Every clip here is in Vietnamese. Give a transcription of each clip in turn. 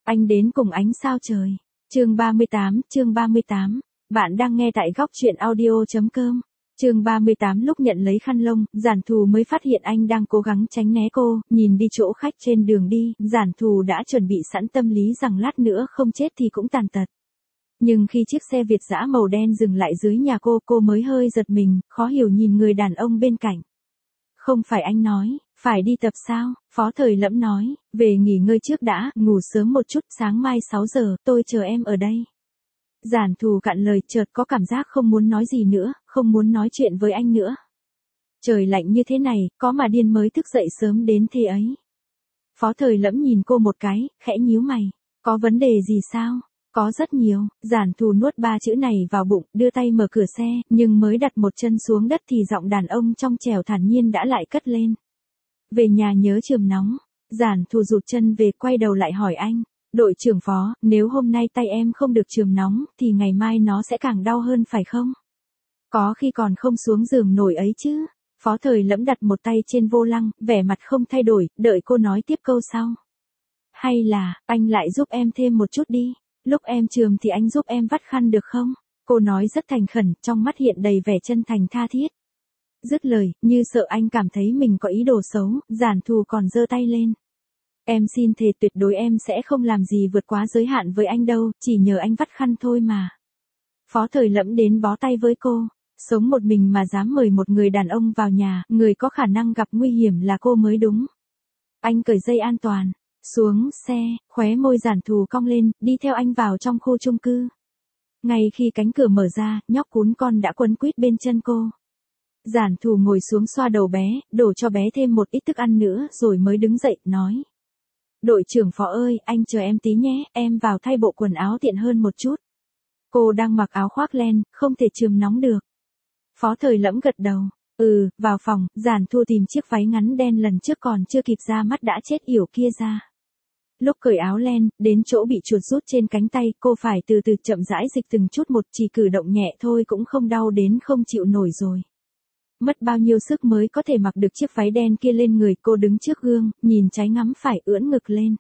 Anh đến cùng ánh sao trời. Chương 38. Bạn đang nghe tại góc truyện audio.com. Chương 38. Lúc nhận lấy khăn lông, Giản Thù mới phát hiện anh đang cố gắng tránh né cô, nhìn đi chỗ khách trên đường đi, Giản Thù đã chuẩn bị sẵn tâm lý rằng lát nữa không chết thì cũng tàn tật. Nhưng khi chiếc xe Việt dã màu đen dừng lại dưới nhà cô mới hơi giật mình, khó hiểu nhìn người đàn ông bên cạnh. Không phải anh nói, phải đi tập sao? Phó Thời Lẫm nói, về nghỉ ngơi trước đã, ngủ sớm một chút, sáng mai 6 giờ, tôi chờ em ở đây. Giản Thù cạn lời, chợt có cảm giác không muốn nói gì nữa, không muốn nói chuyện với anh nữa. Trời lạnh như thế này, có mà điên mới thức dậy sớm đến thế ấy. Phó Thời Lẫm nhìn cô một cái, khẽ nhíu mày. Có vấn đề gì sao? Có rất nhiều. Giản Thù nuốt 3 chữ này vào bụng, đưa tay mở cửa xe, nhưng mới đặt một chân xuống đất thì giọng đàn ông trong trẻo thản nhiên đã lại cất lên. Về nhà nhớ chườm nóng. Giản Thù rụt chân về, quay đầu lại hỏi anh. Đội trưởng Phó, nếu hôm nay tay em không được chườm nóng, thì ngày mai nó sẽ càng đau hơn phải không? Có khi còn không xuống giường nổi ấy chứ. Phó Thời Lẫm đặt một tay trên vô lăng, vẻ mặt không thay đổi, đợi cô nói tiếp câu sau. Hay là, anh lại giúp em thêm một chút đi. Lúc em chườm thì anh giúp em vắt khăn được không? Cô nói rất thành khẩn, trong mắt hiện đầy vẻ chân thành tha thiết. Dứt lời, như sợ anh cảm thấy mình có ý đồ xấu, Giản Thù còn giơ tay lên. Em xin thề tuyệt đối em sẽ không làm gì vượt quá giới hạn với anh đâu, chỉ nhờ anh vắt khăn thôi mà. Phó Thời Lẫm đến bó tay với cô. Sống một mình mà dám mời một người đàn ông vào nhà, người có khả năng gặp nguy hiểm là cô mới đúng. Anh cởi dây an toàn. Xuống xe, khóe môi Giản Thù cong lên, đi theo anh vào trong khu chung cư. Ngay khi cánh cửa mở ra, nhóc cún con đã quấn quýt bên chân cô. Giản Thù ngồi xuống xoa đầu bé, đổ cho bé thêm một ít thức ăn nữa rồi mới đứng dậy, nói. Đội trưởng Phó ơi, anh chờ em tí nhé, em vào thay bộ quần áo tiện hơn một chút. Cô đang mặc áo khoác len, không thể chườm nóng được. Phó Thời Lẫm gật đầu. Vào phòng, Giản Thù tìm chiếc váy ngắn đen lần trước còn chưa kịp ra mắt đã chết yểu kia ra. Lúc cởi áo len, đến chỗ bị chuột rút trên cánh tay, cô phải từ từ chậm rãi dịch từng chút một, chỉ cử động nhẹ thôi cũng không đau đến không chịu nổi rồi. Mất bao nhiêu sức mới có thể mặc được chiếc váy đen kia lên người, cô đứng trước gương, nhìn trái ngắm phải, ưỡn ngực lên.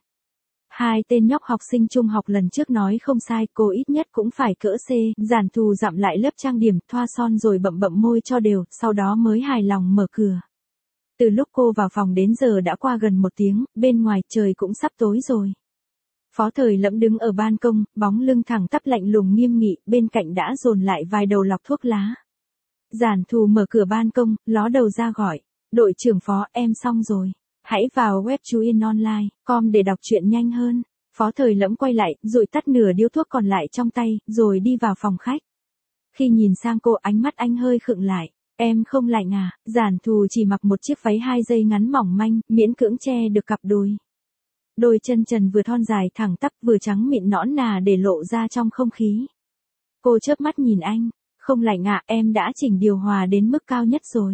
Hai tên nhóc học sinh trung học lần trước nói không sai, cô ít nhất cũng phải cỡ C. Giản Thù dặm lại lớp trang điểm, thoa son rồi bậm môi cho đều, sau đó mới hài lòng mở cửa. Từ lúc cô vào phòng đến giờ đã qua gần 1 tiếng, bên ngoài trời cũng sắp tối rồi. Phó Thời Lẫm đứng ở ban công, bóng lưng thẳng tắp lạnh lùng nghiêm nghị, bên cạnh đã dồn lại vài đầu lọc thuốc lá. Giản Thù mở cửa ban công, ló đầu ra gọi. Đội trưởng Phó, em xong rồi. Hãy vào web chuyenonline.com để đọc truyện nhanh hơn. Phó Thời Lẫm quay lại, dụi tắt nửa điếu thuốc còn lại trong tay, rồi đi vào phòng khách. Khi nhìn sang cô, ánh mắt anh hơi khựng lại. Em không lạnh à? Giản Thù chỉ mặc một chiếc váy 2 dây ngắn mỏng manh, miễn cưỡng che được cặp đùi. Đôi chân trần vừa thon dài thẳng tắp vừa trắng mịn nõn nà để lộ ra trong không khí. Cô chớp mắt nhìn anh. Không lạnh ạ, em đã chỉnh điều hòa đến mức cao nhất rồi.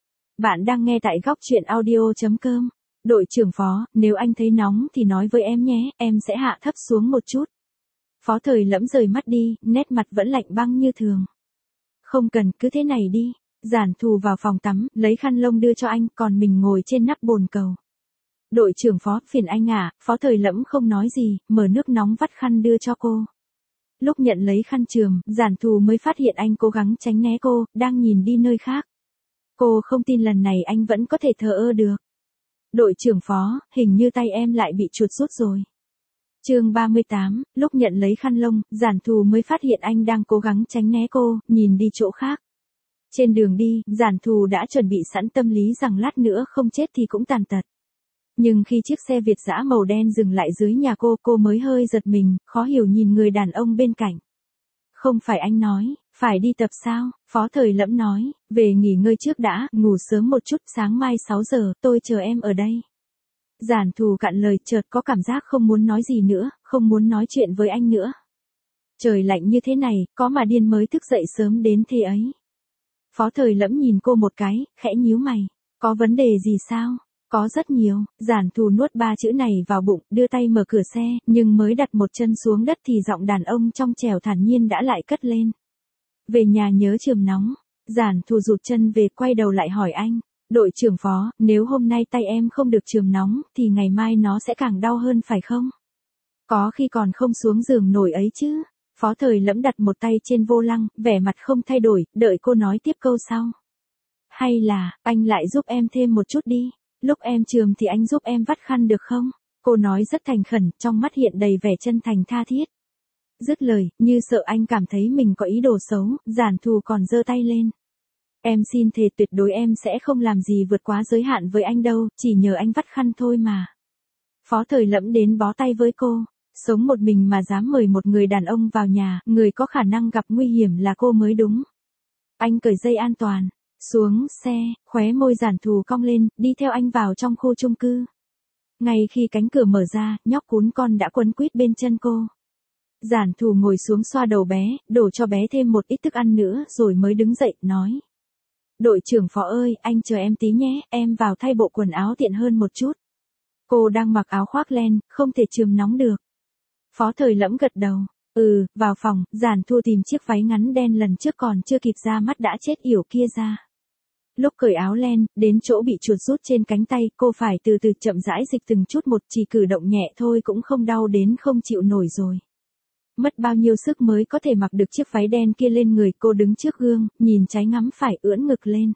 Bạn đang nghe tại góc truyện audio.com. Đội trưởng Phó, nếu anh thấy nóng thì nói với em nhé, em sẽ hạ thấp xuống một chút. Phó Thời Lẫm rời mắt đi, nét mặt vẫn lạnh băng như thường. Không cần, cứ thế này đi. Giản Thù vào phòng tắm, lấy khăn lông đưa cho anh, còn mình ngồi trên nắp bồn cầu. Đội trưởng Phó, phiền anh à? Phó Thời Lẫm không nói gì, mở nước nóng vắt khăn đưa cho cô. Lúc nhận lấy khăn chườm, Giản Thù mới phát hiện anh cố gắng tránh né cô, đang nhìn đi nơi khác. Cô không tin lần này anh vẫn có thể thờ ơ được. Đội trưởng Phó, hình như tay em lại bị chuột rút rồi. Chương 38. Lúc nhận lấy khăn lông, Giản Thù mới phát hiện anh đang cố gắng tránh né cô, nhìn đi chỗ khác. Trên đường đi, Giản Thù đã chuẩn bị sẵn tâm lý rằng lát nữa không chết thì cũng tàn tật. Nhưng khi chiếc xe Việt dã màu đen dừng lại dưới nhà cô mới hơi giật mình, khó hiểu nhìn người đàn ông bên cạnh. Không phải anh nói, phải đi tập sao? Phó Thời Lẫm nói, về nghỉ ngơi trước đã, ngủ sớm một chút, sáng mai 6 giờ, tôi chờ em ở đây. Giản Thù cạn lời, chợt có cảm giác không muốn nói gì nữa, không muốn nói chuyện với anh nữa. Trời lạnh như thế này, có mà điên mới thức dậy sớm đến thế ấy. Phó Thời Lẫm nhìn cô một cái, khẽ nhíu mày. Có vấn đề gì sao? Có rất nhiều. Giản Thù nuốt 3 chữ này vào bụng, đưa tay mở cửa xe, nhưng mới đặt một chân xuống đất thì giọng đàn ông trong trẻo thản nhiên đã lại cất lên. Về nhà nhớ chườm nóng. Giản Thù rụt chân về, quay đầu lại hỏi anh. Đội trưởng Phó, nếu hôm nay tay em không được chườm nóng, thì ngày mai nó sẽ càng đau hơn phải không? Có khi còn không xuống giường nổi ấy chứ. Phó Thời Lẫm đặt một tay trên vô lăng, vẻ mặt không thay đổi, đợi cô nói tiếp câu sau. Hay là, anh lại giúp em thêm một chút đi. Lúc em chườm thì anh giúp em vắt khăn được không? Cô nói rất thành khẩn, trong mắt hiện đầy vẻ chân thành tha thiết. Dứt lời, như sợ anh cảm thấy mình có ý đồ xấu, Giản Thù còn giơ tay lên. Em xin thề tuyệt đối em sẽ không làm gì vượt quá giới hạn với anh đâu, chỉ nhờ anh vắt khăn thôi mà. Phó Thời Lẫm đến bó tay với cô. Sống một mình mà dám mời một người đàn ông vào nhà, người có khả năng gặp nguy hiểm là cô mới đúng. Anh cởi dây an toàn, xuống xe, khóe môi Giản Thù cong lên, đi theo anh vào trong khu chung cư. Ngay khi cánh cửa mở ra, nhóc cún con đã quấn quýt bên chân cô. Giản Thù ngồi xuống xoa đầu bé, đổ cho bé thêm một ít thức ăn nữa rồi mới đứng dậy, nói. Đội trưởng Phó ơi, anh chờ em tí nhé, em vào thay bộ quần áo tiện hơn một chút. Cô đang mặc áo khoác len, không thể chườm nóng được. Phó Thời Lẫm gật đầu. Vào phòng, Giản Thù tìm chiếc váy ngắn đen lần trước còn chưa kịp ra mắt đã chết yểu kia ra. Lúc cởi áo len, đến chỗ bị chuột rút trên cánh tay, cô phải từ từ chậm rãi dịch từng chút một, chỉ cử động nhẹ thôi cũng không đau đến không chịu nổi rồi. Mất bao nhiêu sức mới có thể mặc được chiếc váy đen kia lên người, cô đứng trước gương, nhìn trái ngắm phải ưỡn ngực lên.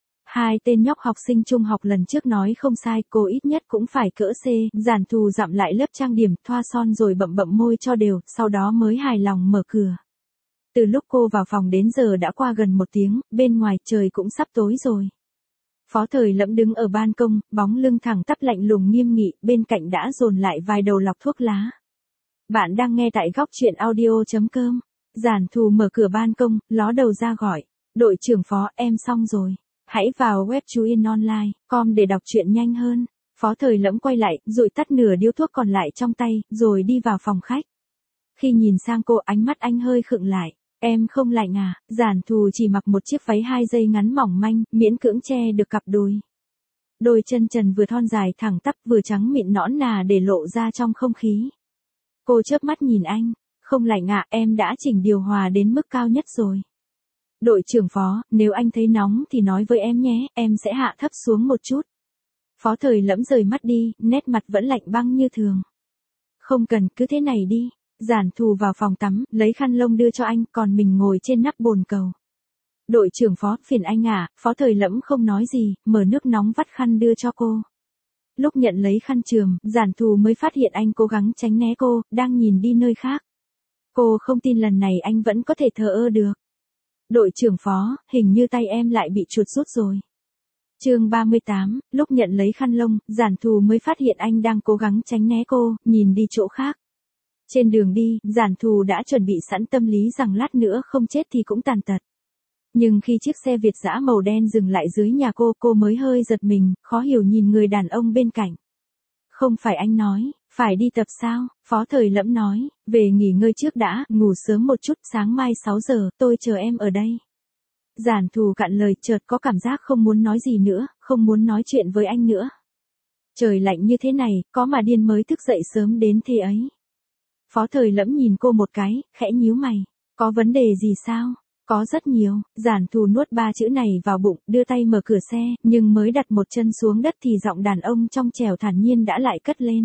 Hai tên nhóc học sinh trung học lần trước nói không sai, cô ít nhất cũng phải cỡ C, Giản Thù dặm lại lớp trang điểm, thoa son rồi bậm bậm môi cho đều, sau đó mới hài lòng mở cửa. Từ lúc cô vào phòng đến giờ đã qua gần 1 tiếng, bên ngoài trời cũng sắp tối rồi. Phó Thời Lẫm đứng ở ban công, bóng lưng thẳng tắp lạnh lùng nghiêm nghị, bên cạnh đã dồn lại vài đầu lọc thuốc lá. Bạn đang nghe tại góc truyện audio.com. Giản Thù mở cửa ban công, ló đầu ra gọi. Đội trưởng Phó, em xong rồi. Hãy vào web chuyenonline.com để đọc truyện nhanh hơn. Phó Thời Lẫm quay lại, rồi tắt nửa điếu thuốc còn lại trong tay, rồi đi vào phòng khách. Khi nhìn sang cô, ánh mắt anh hơi khựng lại. Em không lạnh à? Giản Thù chỉ mặc một chiếc váy 2 dây ngắn mỏng manh, miễn cưỡng che được cặp đùi. Đôi chân trần vừa thon dài thẳng tắp vừa trắng mịn nõn nà để lộ ra trong không khí. Cô chớp mắt nhìn anh. Không lạnh ạ, em đã chỉnh điều hòa đến mức cao nhất rồi. Đội trưởng Phó, nếu anh thấy nóng thì nói với em nhé, em sẽ hạ thấp xuống một chút. Phó Thời Lẫm rời mắt đi, nét mặt vẫn lạnh băng như thường. Không cần, cứ thế này đi. Giản Thù vào phòng tắm, lấy khăn lông đưa cho anh, còn mình ngồi trên nắp bồn cầu. Đội trưởng Phó, phiền anh à, Phó Thời Lẫm không nói gì, mở nước nóng vắt khăn đưa cho cô. Lúc nhận lấy khăn chườm, Giản Thù mới phát hiện anh cố gắng tránh né cô, đang nhìn đi nơi khác. Cô không tin lần này anh vẫn có thể thờ ơ được. Đội trưởng Phó, hình như tay em lại bị chuột rút rồi. Chương 38, lúc nhận lấy khăn lông, Giản Thù mới phát hiện anh đang cố gắng tránh né cô, nhìn đi chỗ khác. Trên đường đi, Giản Thù đã chuẩn bị sẵn tâm lý rằng lát nữa không chết thì cũng tàn tật. Nhưng khi chiếc xe Việt dã màu đen dừng lại dưới nhà cô mới hơi giật mình, khó hiểu nhìn người đàn ông bên cạnh. Không phải anh nói, phải đi tập sao? Phó Thời Lẫm nói, về nghỉ ngơi trước đã, ngủ sớm một chút, sáng mai 6 giờ, tôi chờ em ở đây. Giản Thù cạn lời, chợt có cảm giác không muốn nói gì nữa, không muốn nói chuyện với anh nữa. Trời lạnh như thế này, có mà điên mới thức dậy sớm đến thế ấy. Phó Thời Lẫm nhìn cô một cái, khẽ nhíu mày. Có vấn đề gì sao? Có rất nhiều. Giản Thù nuốt 3 chữ này vào bụng, đưa tay mở cửa xe, nhưng mới đặt một chân xuống đất thì giọng đàn ông trong trẻo thản nhiên đã lại cất lên.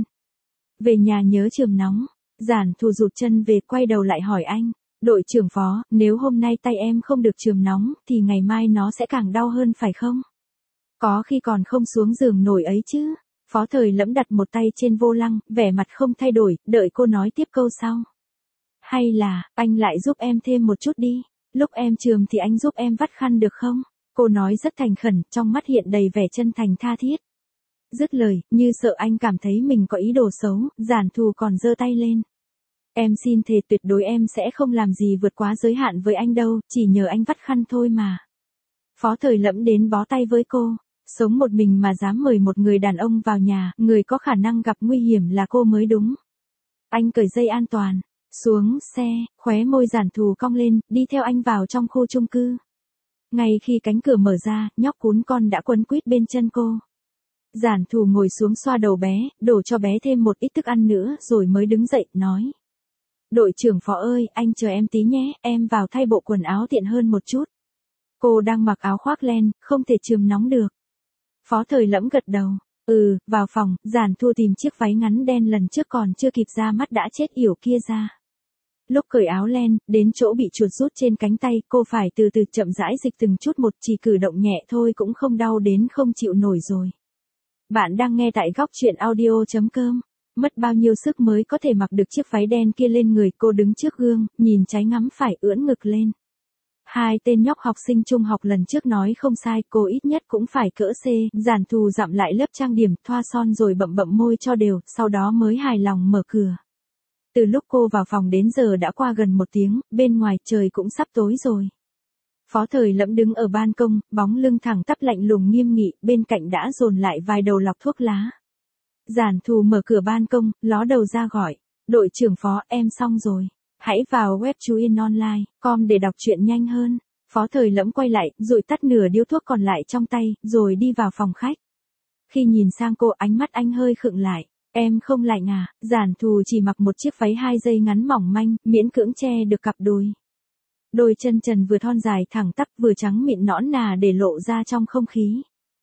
Về nhà nhớ chườm nóng. Giản Thù rụt chân về, quay đầu lại hỏi anh. Đội trưởng Phó, nếu hôm nay tay em không được chườm nóng, thì ngày mai nó sẽ càng đau hơn phải không? Có khi còn không xuống giường nổi ấy chứ. Phó Thời Lẫm đặt một tay trên vô lăng, vẻ mặt không thay đổi, đợi cô nói tiếp câu sau. Hay là, anh lại giúp em thêm một chút đi. Lúc em chườm thì anh giúp em vắt khăn được không? Cô nói rất thành khẩn, trong mắt hiện đầy vẻ chân thành tha thiết. Dứt lời, như sợ anh cảm thấy mình có ý đồ xấu, Giản Thù còn giơ tay lên. Em xin thề tuyệt đối em sẽ không làm gì vượt quá giới hạn với anh đâu, chỉ nhờ anh vắt khăn thôi mà. Phó Thời Lẫm đến bó tay với cô. Sống một mình mà dám mời một người đàn ông vào nhà, người có khả năng gặp nguy hiểm là cô mới đúng. Anh cởi dây an toàn, xuống xe, khóe môi Giản Thù cong lên, đi theo anh vào trong khu chung cư. Ngay khi cánh cửa mở ra, nhóc cún con đã quấn quýt bên chân cô. Giản Thù ngồi xuống xoa đầu bé, đổ cho bé thêm một ít thức ăn nữa rồi mới đứng dậy, nói. Đội trưởng Phó ơi, anh chờ em tí nhé, em vào thay bộ quần áo tiện hơn một chút. Cô đang mặc áo khoác len, không thể chườm nóng được. Phó Thời Lẫm gật đầu. Vào phòng, Giản Thu tìm chiếc váy ngắn đen lần trước còn chưa kịp ra mắt đã chết yểu kia ra. Lúc cởi áo len, đến chỗ bị chuột rút trên cánh tay, cô phải từ từ chậm rãi dịch từng chút một, chỉ cử động nhẹ thôi cũng không đau đến không chịu nổi rồi. Bạn đang nghe tại góc truyện audio.com. Mất bao nhiêu sức mới có thể mặc được chiếc váy đen kia lên người, cô đứng trước gương, nhìn trái ngắm phải ưỡn ngực lên. Hai tên nhóc học sinh trung học lần trước nói không sai, cô ít nhất cũng phải cỡ C. Giản Thù dặm lại lớp trang điểm, thoa son rồi bậm bậm môi cho đều, sau đó mới hài lòng mở cửa. Từ lúc cô vào phòng đến giờ đã qua gần 1 tiếng, bên ngoài trời cũng sắp tối rồi. Phó Thời Lẫm đứng ở ban công, bóng lưng thẳng tắp lạnh lùng nghiêm nghị, bên cạnh đã dồn lại vài đầu lọc thuốc lá. Giản Thù mở cửa ban công, ló đầu ra gọi, đội trưởng Phó, em xong rồi. Hãy vào web chuyenonline.com để đọc truyện nhanh hơn. Phó Thời Lẫm quay lại, rồi tắt nửa điếu thuốc còn lại trong tay, rồi đi vào phòng khách. Khi nhìn sang cô, ánh mắt anh hơi khựng lại. Em không lạnh à? Giản Thù chỉ mặc một chiếc váy 2 dây ngắn mỏng manh, miễn cưỡng che được cặp đùi. Đôi chân trần vừa thon dài thẳng tắp vừa trắng mịn nõn nà để lộ ra trong không khí.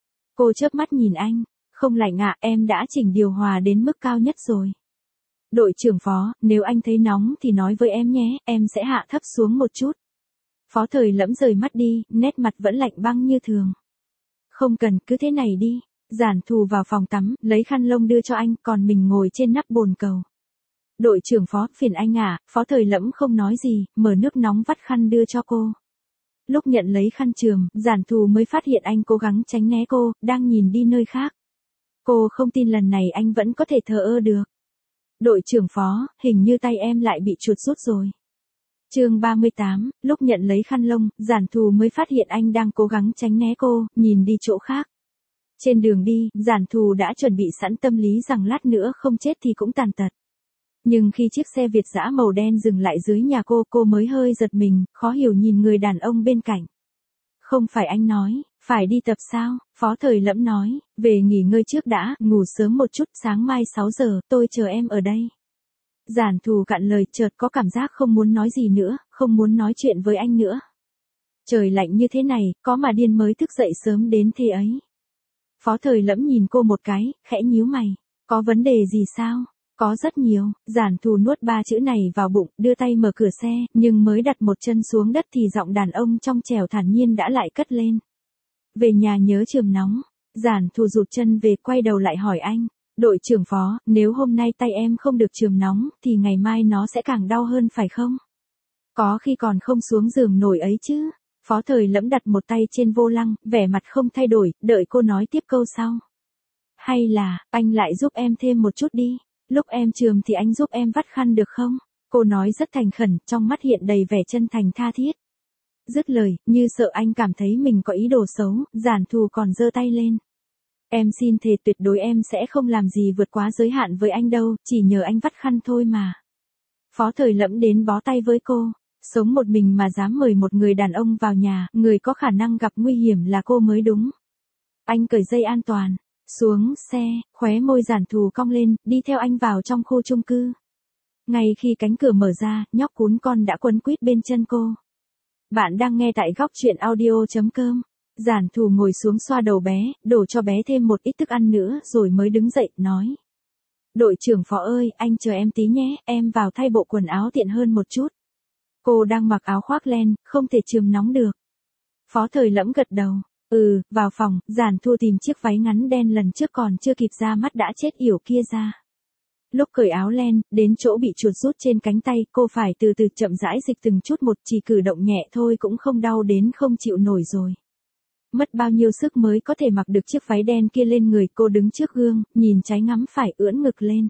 Cô chớp mắt nhìn anh. Không lạnh ạ, em đã chỉnh điều hòa đến mức cao nhất rồi. Đội trưởng Phó, nếu anh thấy nóng thì nói với em nhé, em sẽ hạ thấp xuống một chút. Phó Thời Lẫm rời mắt đi, nét mặt vẫn lạnh băng như thường. Không cần, cứ thế này đi. Giản Thù vào phòng tắm, lấy khăn lông đưa cho anh, còn mình ngồi trên nắp bồn cầu. Đội trưởng Phó, phiền anh à? Phó Thời Lẫm không nói gì, mở nước nóng vắt khăn đưa cho cô. Lúc nhận lấy khăn chườm, Giản Thù mới phát hiện anh cố gắng tránh né cô, đang nhìn đi nơi khác. Cô không tin lần này anh vẫn có thể thờ ơ được. Đội trưởng Phó, hình như tay em lại bị chuột rút rồi. Chương 38, lúc nhận lấy khăn lông, Giản Thù mới phát hiện anh đang cố gắng tránh né cô, nhìn đi chỗ khác. Trên đường đi, Giản Thù đã chuẩn bị sẵn tâm lý rằng lát nữa không chết thì cũng tàn tật. Nhưng khi chiếc xe Việt dã màu đen dừng lại dưới nhà cô mới hơi giật mình, khó hiểu nhìn người đàn ông bên cạnh. Không phải anh nói, phải đi tập sao? Phó Thời Lẫm nói, về nghỉ ngơi trước đã, ngủ sớm một chút, sáng mai 6 giờ, tôi chờ em ở đây. Giản Thù cạn lời, chợt có cảm giác không muốn nói gì nữa, không muốn nói chuyện với anh nữa. Trời lạnh như thế này, có mà điên mới thức dậy sớm đến thế ấy. Phó Thời Lẫm nhìn cô một cái, khẽ nhíu mày. Có vấn đề gì sao? Có rất nhiều. Giản Thù nuốt 3 chữ này vào bụng, đưa tay mở cửa xe, nhưng mới đặt một chân xuống đất thì giọng đàn ông trong trẻo thản nhiên đã lại cất lên. Về nhà nhớ chườm nóng. Giản Thù rụt chân về, quay đầu lại hỏi anh. Đội trưởng Phó, nếu hôm nay tay em không được chườm nóng, thì ngày mai nó sẽ càng đau hơn phải không? Có khi còn không xuống giường nổi ấy chứ. Phó Thời Lẫm đặt một tay trên vô lăng, vẻ mặt không thay đổi, đợi cô nói tiếp câu sau. Hay là, anh lại giúp em thêm một chút đi. Lúc em chườm thì anh giúp em vắt khăn được không? Cô nói rất thành khẩn, trong mắt hiện đầy vẻ chân thành tha thiết. Dứt lời, như sợ anh cảm thấy mình có ý đồ xấu, Giản Thù còn giơ tay lên. Em xin thề tuyệt đối em sẽ không làm gì vượt quá giới hạn với anh đâu, chỉ nhờ anh vắt khăn thôi mà. Phó Thời Lẫm đến bó tay với cô. Sống một mình mà dám mời một người đàn ông vào nhà, người có khả năng gặp nguy hiểm là cô mới đúng. Anh cởi dây an toàn, xuống xe, khóe môi Giản Thù cong lên, đi theo anh vào trong khu chung cư. Ngay khi cánh cửa mở ra, nhóc cún con đã quấn quýt bên chân cô. Bạn đang nghe tại góc truyện audio.com. Giản Thù ngồi xuống xoa đầu bé, đổ cho bé thêm một ít thức ăn nữa rồi mới đứng dậy, nói. Đội trưởng Phó ơi, anh chờ em tí nhé, em vào thay bộ quần áo tiện hơn một chút. Cô đang mặc áo khoác len, không thể chườm nóng được. Phó Thời Lẫm gật đầu. Vào phòng, Giản Thù tìm chiếc váy ngắn đen lần trước còn chưa kịp ra mắt đã chết yểu kia ra. Lúc cởi áo len, đến chỗ bị chuột rút trên cánh tay, cô phải từ từ chậm rãi dịch từng chút một, chỉ cử động nhẹ thôi cũng không đau đến không chịu nổi rồi. Mất bao nhiêu sức mới có thể mặc được chiếc váy đen kia lên người, cô đứng trước gương, nhìn trái ngắm phải ưỡn ngực lên.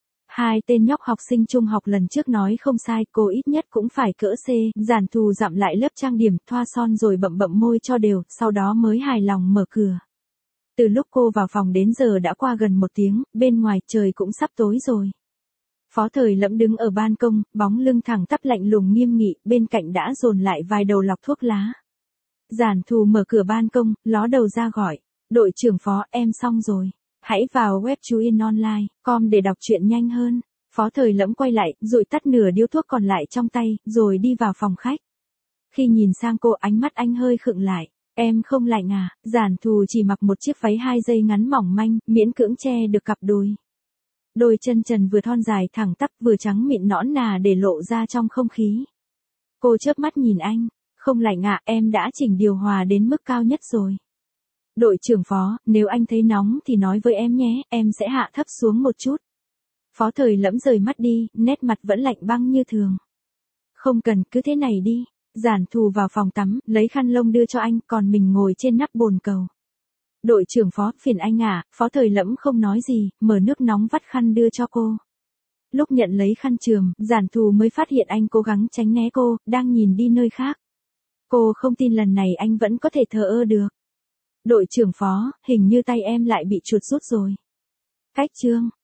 Hai tên nhóc học sinh trung học lần trước nói không sai, cô ít nhất cũng phải cỡ C. Giản Thù dặm lại lớp trang điểm, thoa son rồi bậm bậm môi cho đều, sau đó mới hài lòng mở cửa. Từ lúc cô vào phòng đến giờ đã qua gần 1 tiếng, bên ngoài trời cũng sắp tối rồi. Phó Thời Lẫm đứng ở ban công, bóng lưng thẳng tắp lạnh lùng nghiêm nghị, bên cạnh đã dồn lại vài đầu lọc thuốc lá. Giản Thù mở cửa ban công, ló đầu ra gọi. Đội trưởng Phó, em xong rồi. Hãy vào web chuyenonline.com để đọc truyện nhanh hơn. Phó Thời Lẫm quay lại, rồi tắt nửa điếu thuốc còn lại trong tay, rồi đi vào phòng khách. Khi nhìn sang cô, ánh mắt anh hơi khựng lại. Em không lạnh à? Giản Thù chỉ mặc một chiếc váy 2 dây ngắn mỏng manh, miễn cưỡng che được cặp đùi. Đôi chân trần vừa thon dài thẳng tắp vừa trắng mịn nõn nà để lộ ra trong không khí. Cô chớp mắt nhìn anh, không lạnh ạ, em đã chỉnh điều hòa đến mức cao nhất rồi. Đội trưởng Phó, nếu anh thấy nóng thì nói với em nhé, em sẽ hạ thấp xuống một chút. Phó Thời Lẫm rời mắt đi, nét mặt vẫn lạnh băng như thường. Không cần, cứ thế này đi. Giản Thù vào phòng tắm, lấy khăn lông đưa cho anh, còn mình ngồi trên nắp bồn cầu. Đội trưởng Phó, phiền anh à, Phó Thời Lẫm không nói gì, mở nước nóng vắt khăn đưa cho cô. Lúc nhận lấy khăn chườm, Giản Thù mới phát hiện anh cố gắng tránh né cô, đang nhìn đi nơi khác. Cô không tin lần này anh vẫn có thể thờ ơ được. Đội trưởng Phó, hình như tay em lại bị chuột rút rồi. Cách chương